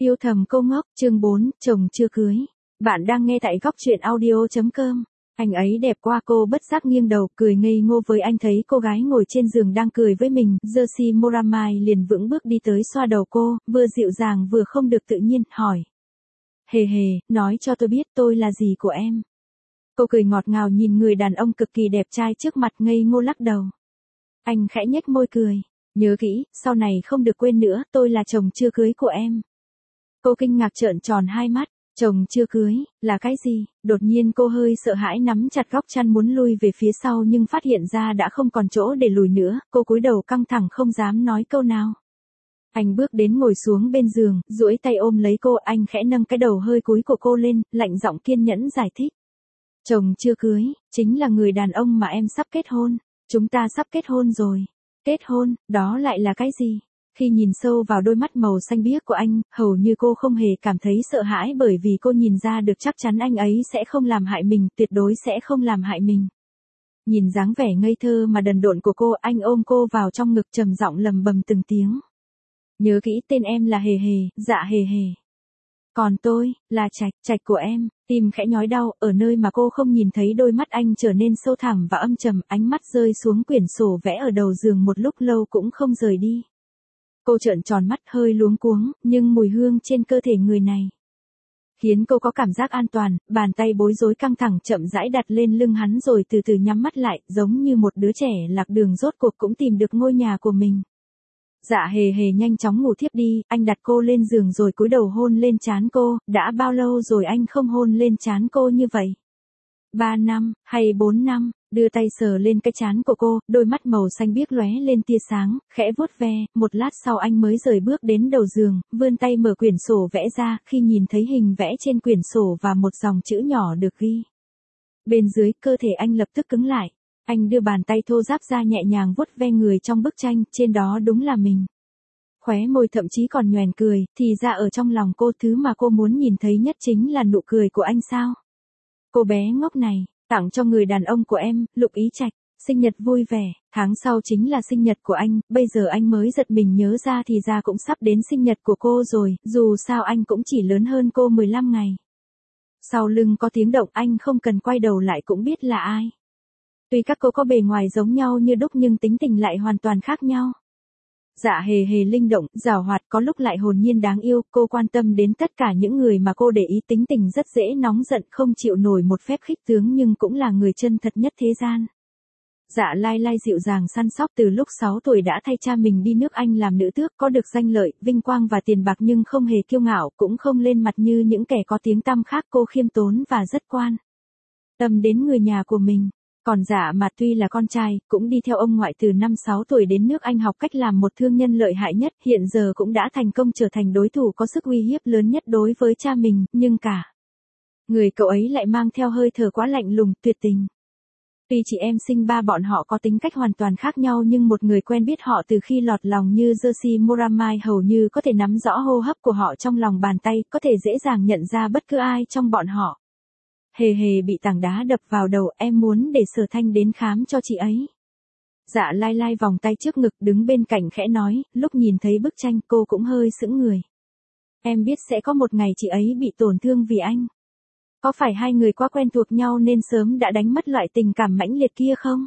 Yêu thầm cô ngốc, chương 4, chồng chưa cưới. Bạn đang nghe tại góc truyện audio.com. Anh ấy đẹp qua, cô bất giác nghiêng đầu, cười ngây ngô với anh thấy cô gái ngồi trên giường đang cười với mình. Jersey Moramai liền vững bước đi tới xoa đầu cô, vừa dịu dàng vừa không được tự nhiên, hỏi. Hề hề, nói cho tôi biết tôi là gì của em. Cô cười ngọt ngào nhìn người đàn ông cực kỳ đẹp trai trước mặt, ngây ngô lắc đầu. Anh khẽ nhếch môi cười. Nhớ kỹ, sau này không được quên nữa, tôi là chồng chưa cưới của em. Cô kinh ngạc trợn tròn hai mắt, chồng chưa cưới, là cái gì? Đột nhiên cô hơi sợ hãi nắm chặt góc chăn muốn lui về phía sau nhưng phát hiện ra đã không còn chỗ để lùi nữa, cô cúi đầu căng thẳng không dám nói câu nào. Anh bước đến ngồi xuống bên giường, duỗi tay ôm lấy cô, anh khẽ nâng cái đầu hơi cúi của cô lên, lạnh giọng kiên nhẫn giải thích. Chồng chưa cưới, chính là người đàn ông mà em sắp kết hôn, chúng ta sắp kết hôn rồi. Kết hôn, đó lại là cái gì? Khi nhìn sâu vào đôi mắt màu xanh biếc của anh, hầu như cô không hề cảm thấy sợ hãi bởi vì cô nhìn ra được chắc chắn anh ấy sẽ không làm hại mình, tuyệt đối sẽ không làm hại mình. Nhìn dáng vẻ ngây thơ mà đần độn của cô, anh ôm cô vào trong ngực trầm giọng lầm bầm từng tiếng. Nhớ kỹ tên em là Hề Hề, dạ Hề Hề. Còn tôi, là Trạch, Trạch của em. Tim khẽ nhói đau, ở nơi mà cô không nhìn thấy đôi mắt anh trở nên sâu thẳm và âm trầm, ánh mắt rơi xuống quyển sổ vẽ ở đầu giường một lúc lâu cũng không rời đi. Cô trợn tròn mắt hơi luống cuống, nhưng mùi hương trên cơ thể người này khiến cô có cảm giác an toàn, bàn tay bối rối căng thẳng chậm rãi đặt lên lưng hắn rồi từ từ nhắm mắt lại, giống như một đứa trẻ lạc đường rốt cuộc cũng tìm được ngôi nhà của mình. Dạ Hề Hề nhanh chóng ngủ thiếp đi, anh đặt cô lên giường rồi cúi đầu hôn lên trán cô, đã bao lâu rồi anh không hôn lên trán cô như vậy? 3 năm, hay 4 năm, đưa tay sờ lên cái trán của cô, đôi mắt màu xanh biếc lóe lên tia sáng, khẽ vuốt ve, một lát sau anh mới rời bước đến đầu giường, vươn tay mở quyển sổ vẽ ra, khi nhìn thấy hình vẽ trên quyển sổ và một dòng chữ nhỏ được ghi bên dưới, cơ thể anh lập tức cứng lại. Anh đưa bàn tay thô ráp ra nhẹ nhàng vuốt ve người trong bức tranh, trên đó đúng là mình. Khóe môi thậm chí còn nhoẻn cười, thì ra ở trong lòng cô thứ mà cô muốn nhìn thấy nhất chính là nụ cười của anh sao? Cô bé ngốc này, tặng cho người đàn ông của em, Lục Ý Trạch, sinh nhật vui vẻ, tháng sau chính là sinh nhật của anh, bây giờ anh mới giật mình nhớ ra thì ra cũng sắp đến sinh nhật của cô rồi, dù sao anh cũng chỉ lớn hơn cô 15 ngày. Sau lưng có tiếng động, anh không cần quay đầu lại cũng biết là ai. Tuy các cô có bề ngoài giống nhau như đúc nhưng tính tình lại hoàn toàn khác nhau. Dạ Hề Hề linh động, giàu hoạt, có lúc lại hồn nhiên đáng yêu, cô quan tâm đến tất cả những người mà cô để ý, tính tình rất dễ nóng giận, không chịu nổi một phép khích tướng nhưng cũng là người chân thật nhất thế gian. Dạ Lai Lai dịu dàng săn sóc, từ lúc 6 tuổi đã thay cha mình đi nước Anh làm nữ tước, có được danh lợi, vinh quang và tiền bạc nhưng không hề kiêu ngạo, cũng không lên mặt như những kẻ có tiếng tăm khác, cô khiêm tốn và rất quan tâm đến người nhà của mình. Còn Dạ mà tuy là con trai, cũng đi theo ông ngoại từ năm 6 tuổi đến nước Anh học cách làm một thương nhân lợi hại nhất, hiện giờ cũng đã thành công trở thành đối thủ có sức uy hiếp lớn nhất đối với cha mình, nhưng cả người cậu ấy lại mang theo hơi thở quá lạnh lùng, tuyệt tình. Tuy chị em sinh ba bọn họ có tính cách hoàn toàn khác nhau nhưng một người quen biết họ từ khi lọt lòng như Jersey Moramai hầu như có thể nắm rõ hô hấp của họ trong lòng bàn tay, có thể dễ dàng nhận ra bất cứ ai trong bọn họ. Hề Hề bị tảng đá đập vào đầu, em muốn để Sở Thanh đến khám cho chị ấy. Dạ Lai Lai vòng tay trước ngực đứng bên cạnh khẽ nói, lúc nhìn thấy bức tranh cô cũng hơi sững người. Em biết sẽ có một ngày chị ấy bị tổn thương vì anh. Có phải hai người quá quen thuộc nhau nên sớm đã đánh mất loại tình cảm mãnh liệt kia không?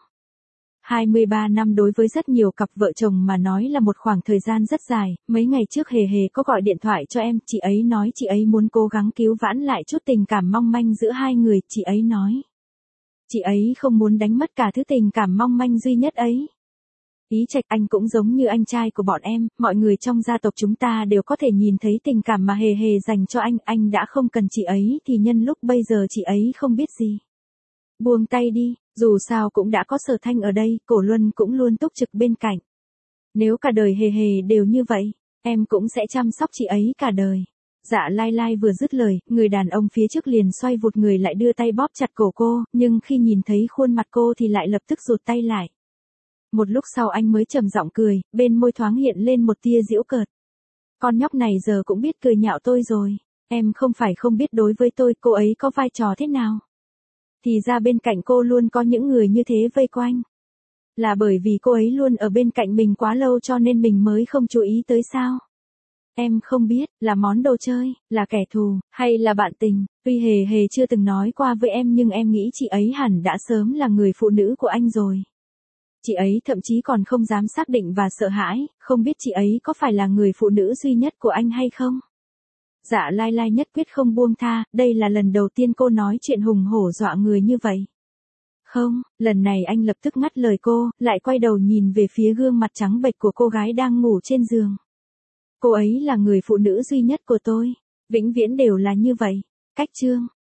23 năm đối với rất nhiều cặp vợ chồng mà nói là một khoảng thời gian rất dài, mấy ngày trước Hề Hề có gọi điện thoại cho em, chị ấy nói chị ấy muốn cố gắng cứu vãn lại chút tình cảm mong manh giữa hai người, chị ấy nói. Chị ấy không muốn đánh mất cả thứ tình cảm mong manh duy nhất ấy. Ý Trạch, anh cũng giống như anh trai của bọn em, mọi người trong gia tộc chúng ta đều có thể nhìn thấy tình cảm mà Hề Hề dành cho anh đã không cần chị ấy thì nhân lúc bây giờ chị ấy không biết gì. Buông tay đi, dù sao cũng đã có Sở Thanh ở đây, Cổ Luân cũng luôn túc trực bên cạnh. Nếu cả đời Hề Hề đều như vậy, em cũng sẽ chăm sóc chị ấy cả đời. Dạ Lai Lai vừa dứt lời, người đàn ông phía trước liền xoay vụt người lại đưa tay bóp chặt cổ cô, nhưng khi nhìn thấy khuôn mặt cô thì lại lập tức rụt tay lại. Một lúc sau anh mới trầm giọng cười, bên môi thoáng hiện lên một tia giễu cợt. Con nhóc này giờ cũng biết cười nhạo tôi rồi, em không phải không biết đối với tôi cô ấy có vai trò thế nào. Thì ra bên cạnh cô luôn có những người như thế vây quanh. Là bởi vì cô ấy luôn ở bên cạnh mình quá lâu cho nên mình mới không chú ý tới sao? Em không biết, là món đồ chơi, là kẻ thù, hay là bạn tình, tuy hề hề chưa từng nói qua với em nhưng em nghĩ chị ấy hẳn đã sớm là người phụ nữ của anh rồi. Chị ấy thậm chí còn không dám xác định và sợ hãi, không biết chị ấy có phải là người phụ nữ duy nhất của anh hay không? Dạ Lai Lai nhất quyết không buông tha, đây là lần đầu tiên cô nói chuyện hùng hổ dọa người như vậy. Không, lần này anh lập tức ngắt lời cô, lại quay đầu nhìn về phía gương mặt trắng bệch của cô gái đang ngủ trên giường. Cô ấy là người phụ nữ duy nhất của tôi, vĩnh viễn đều là như vậy. Cách chương